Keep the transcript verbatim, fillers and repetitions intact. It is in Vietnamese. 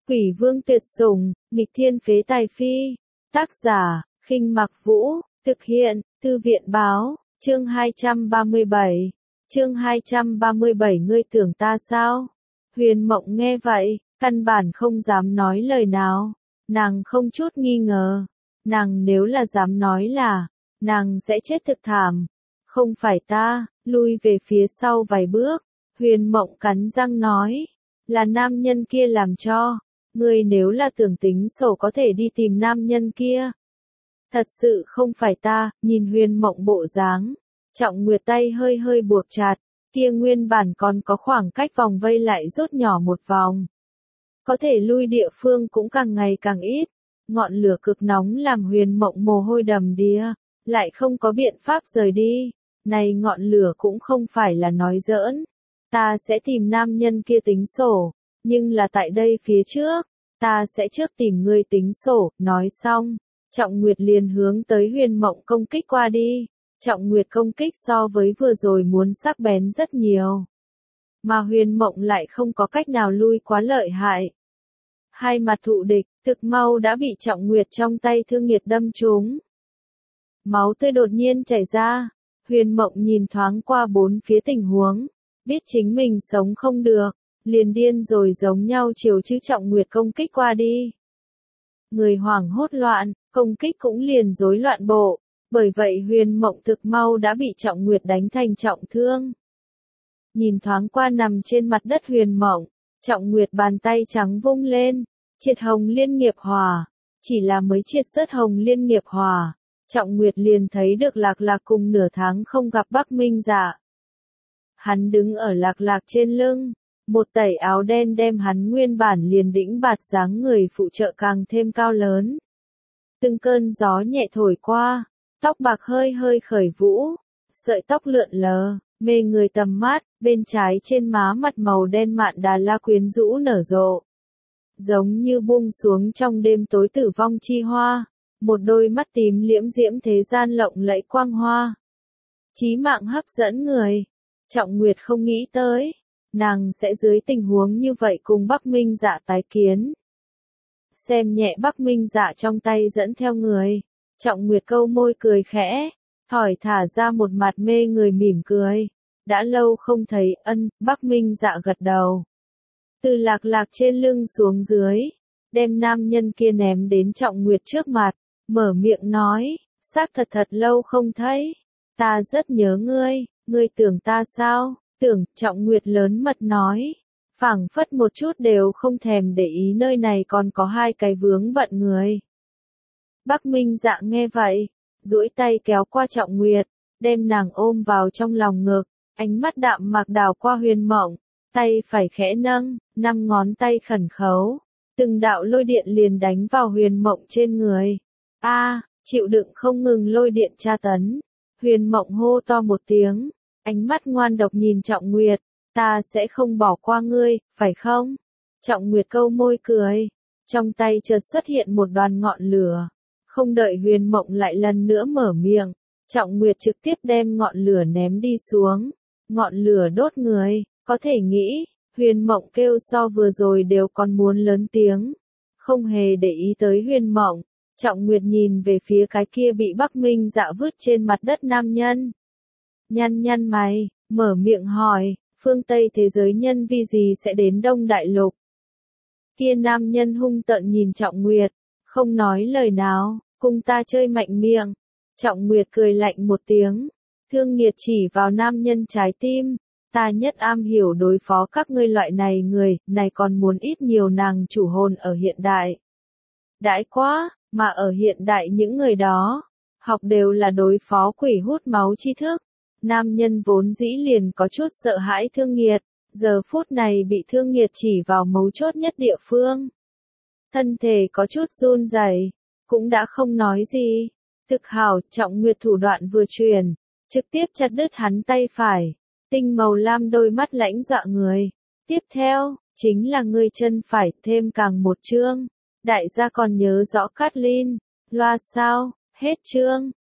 Quỷ vương tuyệt sủng, nghịch thiên phế tài phi. Tác giả, Khinh Mặc Vũ, thực hiện, Thư viện báo, chương hai trăm ba mươi bảy. Chương hai trăm ba mươi bảy ngươi tưởng ta sao? Huyền Mộng nghe vậy, căn bản không dám nói lời nào. Nàng không chút nghi ngờ. Nàng nếu là dám nói là, nàng sẽ chết thực thảm. Không phải ta, lui về phía sau vài bước. Huyền Mộng cắn răng nói, là nam nhân kia làm cho. Ngươi nếu là tưởng tính sổ có thể đi tìm nam nhân kia. Thật sự không phải ta, nhìn Huyền Mộng bộ dáng. Trọng Nguyệt tay hơi hơi buộc chặt, kia nguyên bản còn có khoảng cách vòng vây lại rút nhỏ một vòng. Có thể lui địa phương cũng càng ngày càng ít. Ngọn lửa cực nóng làm Huyền Mộng mồ hôi đầm đìa, lại không có biện pháp rời đi. Này ngọn lửa cũng không phải là nói giỡn. Ta sẽ tìm nam nhân kia tính sổ, nhưng là tại đây phía trước, ta sẽ trước tìm ngươi tính sổ. Nói xong, Trọng Nguyệt liền hướng tới Huyền Mộng công kích qua đi. Trọng Nguyệt công kích so với vừa rồi muốn sắc bén rất nhiều. Mà Huyền Mộng lại không có cách nào lui quá lợi hại. Hai mặt thụ địch, thực mau đã bị Trọng Nguyệt trong tay thương nghiệt đâm trúng. Máu tươi đột nhiên chảy ra. Huyền Mộng nhìn thoáng qua bốn phía tình huống, biết chính mình sống không được, liền điên rồi giống nhau chiều chư Trọng Nguyệt công kích qua đi. Người hoảng hốt loạn, công kích cũng liền rối loạn bộ, bởi vậy Huyền Mộng thực mau đã bị Trọng Nguyệt đánh thành trọng thương. Nhìn thoáng qua nằm trên mặt đất Huyền Mộng, Trọng Nguyệt bàn tay trắng vung lên, triệt Hồng Liên Nghiệp Hỏa, chỉ là mới triệt rớt Hồng Liên Nghiệp Hỏa. Trọng Nguyệt liền thấy được Lạc Lạc cùng nửa tháng không gặp Bắc Minh Dạ. Hắn đứng ở Lạc Lạc trên lưng, một tẩy áo đen đem hắn nguyên bản liền đĩnh bạt dáng người phụ trợ càng thêm cao lớn. Từng cơn gió nhẹ thổi qua, tóc bạc hơi hơi khởi vũ, sợi tóc lượn lờ, mê người tầm mắt, bên trái trên má mặt màu đen mạn đà la quyến rũ nở rộ. Giống như buông xuống trong đêm tối tử vong chi hoa. Một đôi mắt tím liễm diễm thế gian lộng lẫy quang hoa. Chí mạng hấp dẫn người. Trọng Nguyệt không nghĩ tới, nàng sẽ dưới tình huống như vậy cùng Bắc Minh Dạ tái kiến. Xem nhẹ Bắc Minh Dạ trong tay dẫn theo người. Trọng Nguyệt câu môi cười khẽ, thỏi thả ra một mặt mê người mỉm cười. Đã lâu không thấy, ân, Bắc Minh Dạ gật đầu. Từ Lạc Lạc trên lưng xuống dưới, đem nam nhân kia ném đến Trọng Nguyệt trước mặt. Mở miệng nói, xác thật thật lâu không thấy, ta rất nhớ ngươi, ngươi tưởng ta sao, tưởng, Trọng Nguyệt lớn mật nói, phảng phất một chút đều không thèm để ý nơi này còn có hai cái vướng bận người. Bắc Minh Dạ nghe vậy, duỗi tay kéo qua Trọng Nguyệt, đem nàng ôm vào trong lòng ngực, ánh mắt đạm mạc đảo qua Huyền Mộng, tay phải khẽ nâng, năm ngón tay khẩn khấu, từng đạo lôi điện liền đánh vào Huyền Mộng trên người. A, à, chịu đựng không ngừng lôi điện tra tấn. Huyền Mộng hô to một tiếng, ánh mắt ngoan độc nhìn Trọng Nguyệt, ta sẽ không bỏ qua ngươi, phải không? Trọng Nguyệt câu môi cười, trong tay chợt xuất hiện một đoàn ngọn lửa. Không đợi Huyền Mộng lại lần nữa mở miệng, Trọng Nguyệt trực tiếp đem ngọn lửa ném đi xuống. Ngọn lửa đốt người, có thể nghĩ, Huyền Mộng kêu so vừa rồi đều còn muốn lớn tiếng. Không hề để ý tới Huyền Mộng. Trọng Nguyệt nhìn về phía cái kia bị Bắc Minh Dạ vứt trên mặt đất nam nhân. Nhăn nhăn mày, mở miệng hỏi, phương Tây thế giới nhân vi gì sẽ đến Đông Đại Lục? Kia nam nhân hung tợn nhìn Trọng Nguyệt, không nói lời nào, cùng ta chơi mạnh miệng. Trọng Nguyệt cười lạnh một tiếng, thương nghiệt chỉ vào nam nhân trái tim, ta nhất am hiểu đối phó các ngươi loại này người, này còn muốn ít nhiều nàng chủ hồn ở hiện đại. Đãi quá! Mà ở hiện đại những người đó, học đều là đối phó quỷ hút máu tri thức. Nam nhân vốn dĩ liền có chút sợ hãi thương nghiệt, giờ phút này bị thương nghiệt chỉ vào mấu chốt nhất địa phương. Thân thể có chút run rẩy, cũng đã không nói gì. Thực hảo, Trọng Nguyệt thủ đoạn vừa truyền, trực tiếp chặt đứt hắn tay phải. Tinh màu lam đôi mắt lãnh dọa người. Tiếp theo, chính là người chân phải thêm càng một chương. Đại gia còn nhớ rõ Kathleen, loa sao, hết chương.